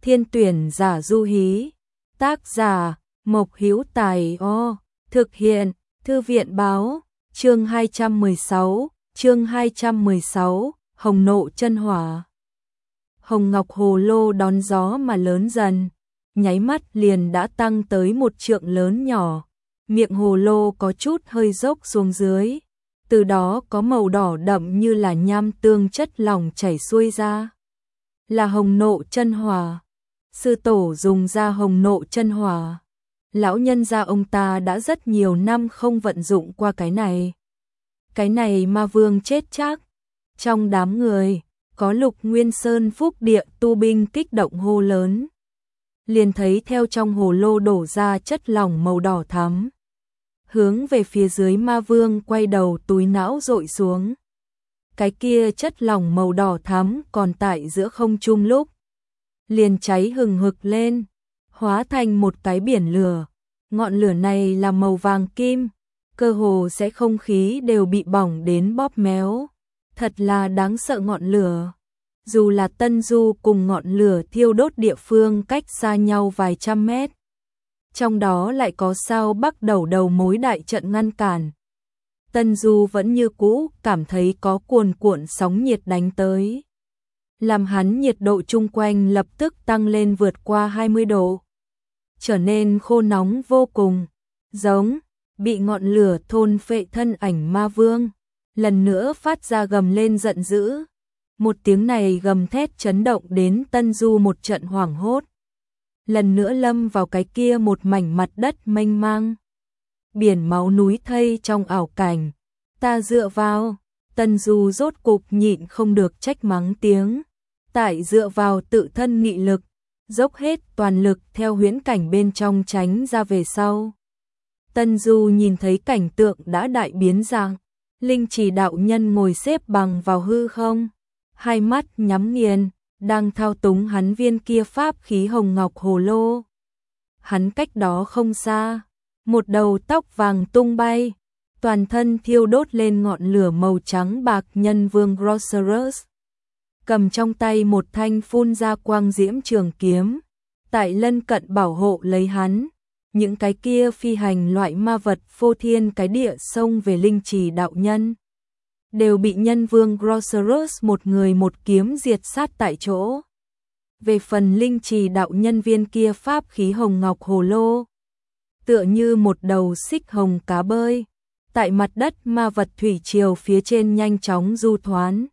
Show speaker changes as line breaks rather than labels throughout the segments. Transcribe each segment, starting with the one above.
Thiên tuyển giả du hí. Tác giả Mộc Hữu Tài. Thực hiện Thư viện báo. Chương 216, Hồng nộ chân hỏa. Hồng ngọc hồ lô đón gió mà lớn dần, nháy mắt liền đã tăng tới 1 trượng lớn nhỏ. Miệng hồ lô có chút hơi dốc xuống dưới, từ đó có màu đỏ đậm như là nham tương chất lỏng chảy xuôi ra. Là hồng nộ chân hỏa. Sư tổ dùng ra hồng nộ chân hỏa. Lão nhân gia ông ta đã rất nhiều năm không vận dụng qua cái này. Cái này ma vương chết chắc. Trong đám người, có Lục Nguyên Sơn Phúc Địa tu binh kích động hô lớn. Liền thấy theo trong hồ lô đổ ra chất lỏng màu đỏ thắm. Hướng về phía dưới ma vương quay đầu túi não dội xuống. Cái kia chất lỏng màu đỏ thắm còn tại giữa không trung lúc. Liền cháy hừng hực lên, hóa thành một cái biển lửa. Ngọn lửa này là màu vàng kim, cơ hồ sẽ không khí đều bị bỏng đến bóp méo. Thật là đáng sợ ngọn lửa. Dù là Tân Du cùng ngọn lửa thiêu đốt địa phương cách xa nhau vài trăm mét. Trong đó lại có sao Bắc đầu mối đại trận ngăn cản. Tân Du vẫn như cũ cảm thấy có cuồn cuộn sóng nhiệt đánh tới. Làm hắn nhiệt độ chung quanh lập tức tăng lên vượt qua 20 độ. Trở nên khô nóng vô cùng, giống bị ngọn lửa thôn phệ thân ảnh ma vương. Lần nữa phát ra gầm lên giận dữ. Một tiếng này gầm thét chấn động đến Tân Du một trận hoảng hốt. Lần nữa lâm vào cái kia một mảnh mặt đất mênh mang. Biển máu núi thây trong ảo cảnh. Ta dựa vào. Tân Du rốt cục nhịn không được trách mắng tiếng. Tại dựa vào tự thân nghị lực, dốc hết toàn lực theo huyễn cảnh bên trong tránh ra về sau. Tân Du nhìn thấy cảnh tượng đã đại biến dạng. Linh Chỉ đạo nhân ngồi xếp bằng vào hư không, hai mắt nhắm nghiền, đang thao túng hắn viên kia pháp khí hồng ngọc hồ lô. Hắn cách đó không xa, một đầu tóc vàng tung bay, toàn thân thiêu đốt lên ngọn lửa màu trắng bạc nhân vương Grocerus. Cầm trong tay một thanh phun ra quang diễm trường kiếm, tại lân cận bảo hộ lấy hắn. Những cái kia phi hành loại ma vật phô thiên cái địa xông về Linh Trì đạo nhân, đều bị nhân vương Grocerus một người một kiếm diệt sát tại chỗ. Về phần Linh Trì đạo nhân viên kia pháp khí hồng ngọc hồ lô, tựa như một đầu xích hồng cá bơi, tại mặt đất ma vật thủy triều phía trên nhanh chóng du thoán.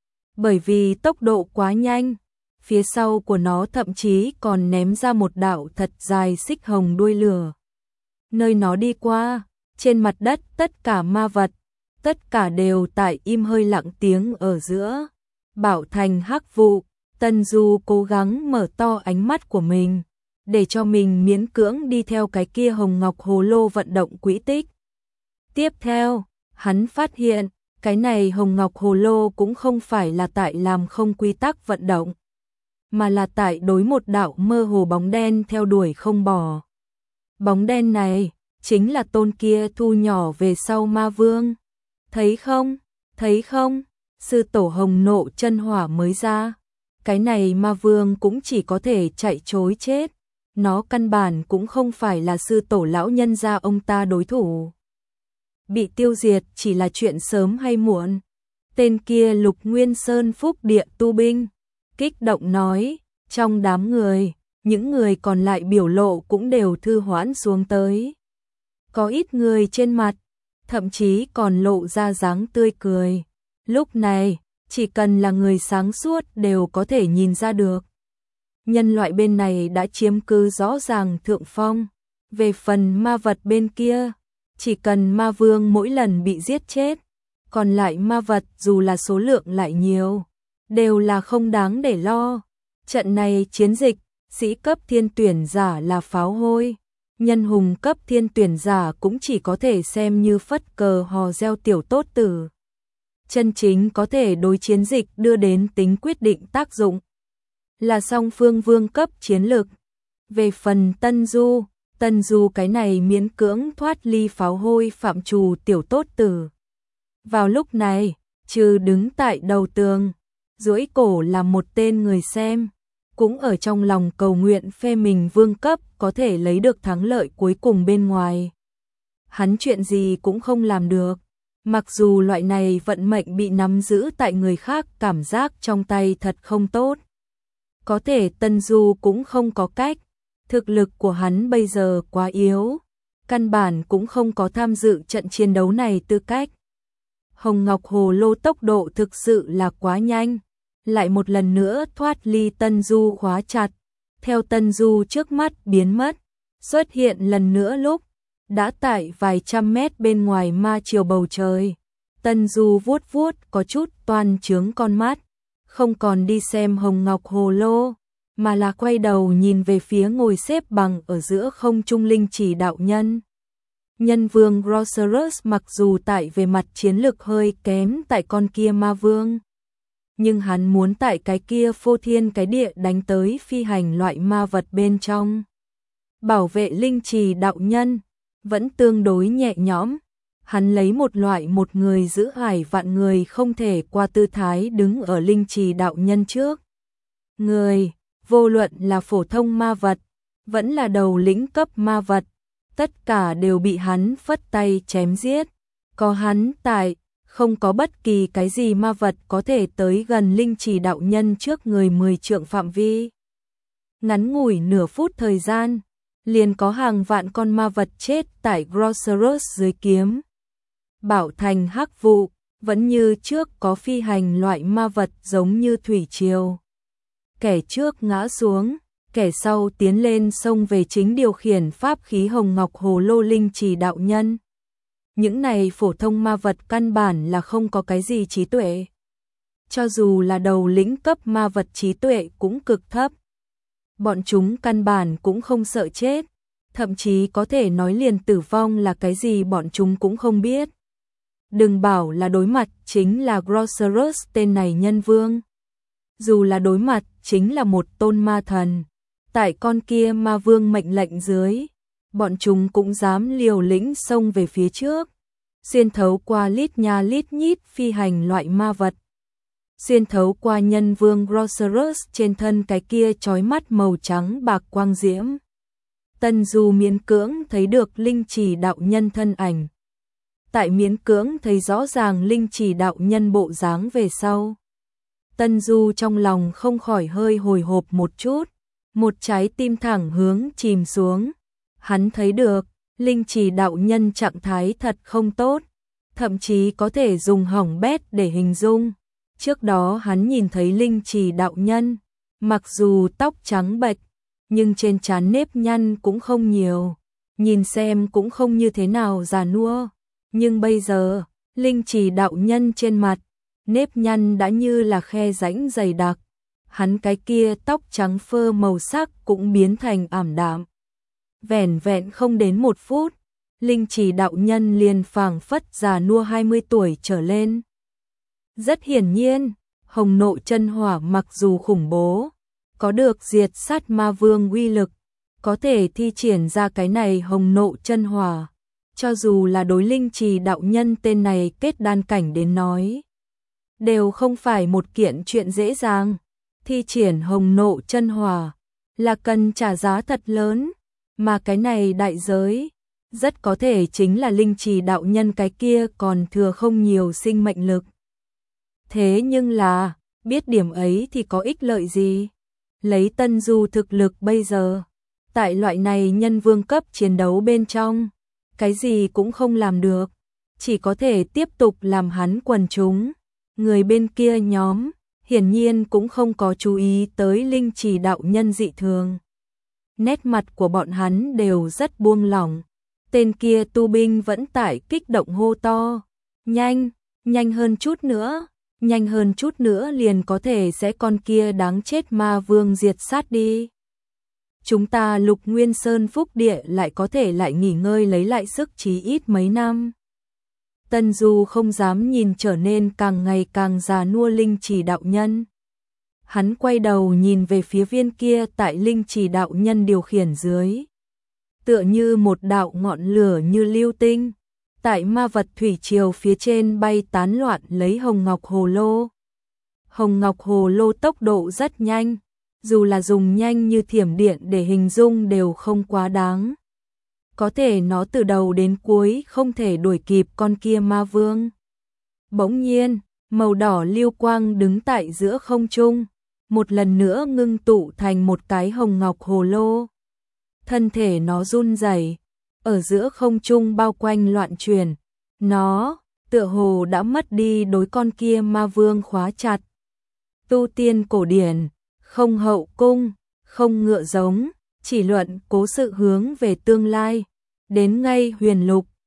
Bởi vì tốc độ quá nhanh, phía sau của nó thậm chí còn ném ra một đạo thật dài xích hồng đuôi lửa. Nơi nó đi qua, trên mặt đất tất cả ma vật, tất cả đều tại im hơi lặng tiếng ở giữa, bảo thành hắc vụ. Tân Du cố gắng mở to ánh mắt của mình, để cho mình miễn cưỡng đi theo cái kia hồng ngọc hồ lô vận động quỹ tích. Tiếp theo, hắn phát hiện, cái này hồng ngọc hồ lô cũng không phải là tại làm không quy tắc vận động, mà là tại đối một đạo mơ hồ bóng đen theo đuổi không bỏ. Bóng đen này, chính là tôn kia thu nhỏ về sau ma vương. Thấy không? Thấy không? Sư tổ hồng nộ chân hỏa mới ra. Cái này ma vương cũng chỉ có thể chạy trối chết. Nó căn bản cũng không phải là sư tổ lão nhân gia ông ta đối thủ. Bị tiêu diệt chỉ là chuyện sớm hay muộn. Tên kia Lục Nguyên Sơn Phúc Địa tu binh kích động nói, trong đám người, những người còn lại biểu lộ cũng đều thư hoãn xuống tới. Có ít người trên mặt, thậm chí còn lộ ra dáng tươi cười. Lúc này, chỉ cần là người sáng suốt đều có thể nhìn ra được. Nhân loại bên này đã chiếm cứ rõ ràng thượng phong. Về phần ma vật bên kia, chỉ cần ma vương mỗi lần bị giết chết, còn lại ma vật dù là số lượng lại nhiều, đều là không đáng để lo. Trận này chiến dịch, sĩ cấp thiên tuyển giả là pháo hôi, nhân hùng cấp thiên tuyển giả cũng chỉ có thể xem như phất cờ hò reo tiểu tốt tử. Chân chính có thể đối chiến dịch đưa đến tính quyết định tác dụng là song phương vương cấp chiến lược. Về phần Tân Du cái này miễn cưỡng thoát ly pháo hôi phạm trù tiểu tốt tử. Vào lúc này, trừ đứng tại đầu tường, duỗi cổ là một tên người xem, cũng ở trong lòng cầu nguyện phe mình vương cấp có thể lấy được thắng lợi cuối cùng bên ngoài. Hắn chuyện gì cũng không làm được, mặc dù loại này vận mệnh bị nắm giữ tại người khác cảm giác trong tay thật không tốt. Có thể Tân Du cũng không có cách, thực lực của hắn bây giờ quá yếu, căn bản cũng không có tham dự trận chiến đấu này tư cách. Hồng Ngọc Hồ Lô tốc độ thực sự là quá nhanh, lại một lần nữa thoát ly Tân Du khóa chặt, theo Tân Du trước mắt biến mất, xuất hiện lần nữa lúc đã tại vài trăm mét bên ngoài ma triều bầu trời. Tân Du vuốt vuốt có chút toan trướng con mắt, không còn đi xem Hồng Ngọc Hồ Lô, mà là quay đầu nhìn về phía ngồi xếp bằng ở giữa không trung linh chỉ đạo nhân. Nhân vương Grocerus mặc dù tại về mặt chiến lược hơi kém tại con kia ma vương, nhưng hắn muốn tại cái kia phô thiên cái địa đánh tới phi hành loại ma vật bên trong. Bảo vệ linh trì đạo nhân vẫn tương đối nhẹ nhõm, hắn lấy một người giữ ải vạn người không thể qua tư thái đứng ở linh trì đạo nhân trước. Người, vô luận là phổ thông ma vật, vẫn là đầu lĩnh cấp ma vật, tất cả đều bị hắn phất tay chém giết. Có hắn tại, không có bất kỳ cái gì ma vật có thể tới gần linh trì đạo nhân trước người 10 trượng phạm vi. Ngắn ngủi nửa phút thời gian, liền có hàng vạn con ma vật chết tại Grocerus dưới kiếm. Bảo thành hắc vụ, vẫn như trước có phi hành loại ma vật giống như thủy triều. Kẻ trước ngã xuống, kẻ sau tiến lên xông về chính điều khiển pháp khí Hồng Ngọc Hồ Lô linh trì đạo nhân. Những này phổ thông ma vật căn bản là không có cái gì trí tuệ. Cho dù là đầu lĩnh cấp ma vật trí tuệ cũng cực thấp. Bọn chúng căn bản cũng không sợ chết, thậm chí có thể nói liền tử vong là cái gì bọn chúng cũng không biết. Đừng bảo là đối mặt chính là Grocerus tên này nhân vương. Dù là đối mặt chính là một tôn ma thần, tại con kia ma vương mệnh lệnh dưới, bọn chúng cũng dám liều lĩnh xông về phía trước, xuyên thấu qua lít nha lít nhít phi hành loại ma vật, xuyên thấu qua nhân vương Grocerus trên thân cái kia chói mắt màu trắng bạc quang diễm. Tân Du miễn cưỡng thấy được linh chỉ đạo nhân thân ảnh. Tại miễn cưỡng thấy rõ ràng linh chỉ đạo nhân bộ dáng về sau, Tân Du trong lòng không khỏi hơi hồi hộp một chút, một trái tim thẳng hướng chìm xuống. Hắn thấy được, linh chỉ đạo nhân trạng thái thật không tốt, thậm chí có thể dùng hỏng bét để hình dung. Trước đó hắn nhìn thấy linh chỉ đạo nhân, mặc dù tóc trắng bệch, nhưng trên trán nếp nhăn cũng không nhiều, nhìn xem cũng không như thế nào già nua. Nhưng bây giờ, linh chỉ đạo nhân trên mặt, nếp nhăn đã như là khe rãnh dày đặc, hắn cái kia tóc trắng phơ màu sắc cũng biến thành ảm đạm. Vẻn vẹn không đến 1 phút, linh chỉ đạo nhân liền phảng phất già nua 20 tuổi trở lên. Rất hiển nhiên, hồng nộ chân hỏa mặc dù khủng bố, có được diệt sát ma vương uy lực, có thể thi triển ra cái này hồng nộ chân hỏa, cho dù là đối linh trì đạo nhân tên này kết đan cảnh đến nói, đều không phải một kiện chuyện dễ dàng. Thi triển hồng nộ chân hỏa là cần trả giá thật lớn, mà cái này đại giới rất có thể chính là linh trì đạo nhân cái kia còn thừa không nhiều sinh mệnh lực. Thế nhưng là, biết điểm ấy thì có ích lợi gì? Lấy Tân Du thực lực bây giờ, tại loại này nhân vương cấp chiến đấu bên trong, cái gì cũng không làm được, chỉ có thể tiếp tục làm hắn quần chúng. Người bên kia nhóm, hiển nhiên cũng không có chú ý tới linh trì đạo nhân dị thường. Nét mặt của bọn hắn đều rất buông lỏng. Tên kia tu binh vẫn tại kích động hô to. Nhanh, nhanh hơn chút nữa, nhanh hơn chút nữa liền có thể sẽ con kia đáng chết ma vương diệt sát đi. Chúng ta Lục Nguyên Sơn phúc địa lại có thể lại nghỉ ngơi lấy lại sức chí ít mấy năm. Tân Du không dám nhìn trở nên càng ngày càng già nua linh trì đạo nhân. Hắn quay đầu nhìn về phía viên kia tại linh trì đạo nhân điều khiển dưới. Tựa như một đạo ngọn lửa như lưu tinh, tại ma vật thủy triều phía trên bay tán loạn lấy hồng ngọc hồ lô. Hồng ngọc hồ lô tốc độ rất nhanh, dù là dùng nhanh như thiểm điện để hình dung đều không quá đáng. Có thể nó từ đầu đến cuối không thể đuổi kịp con kia ma vương. Bỗng nhiên, màu đỏ lưu quang đứng tại giữa không trung, một lần nữa ngưng tụ thành một cái hồng ngọc hồ lô. Thân thể nó run rẩy, ở giữa không trung bao quanh loạn chuyển. Nó, tựa hồ đã mất đi đối con kia ma vương khóa chặt. Tu tiên cổ điển, không hậu cung, không ngựa giống, chỉ luận cố sự hướng về tương lai. Đến ngay huyền lục,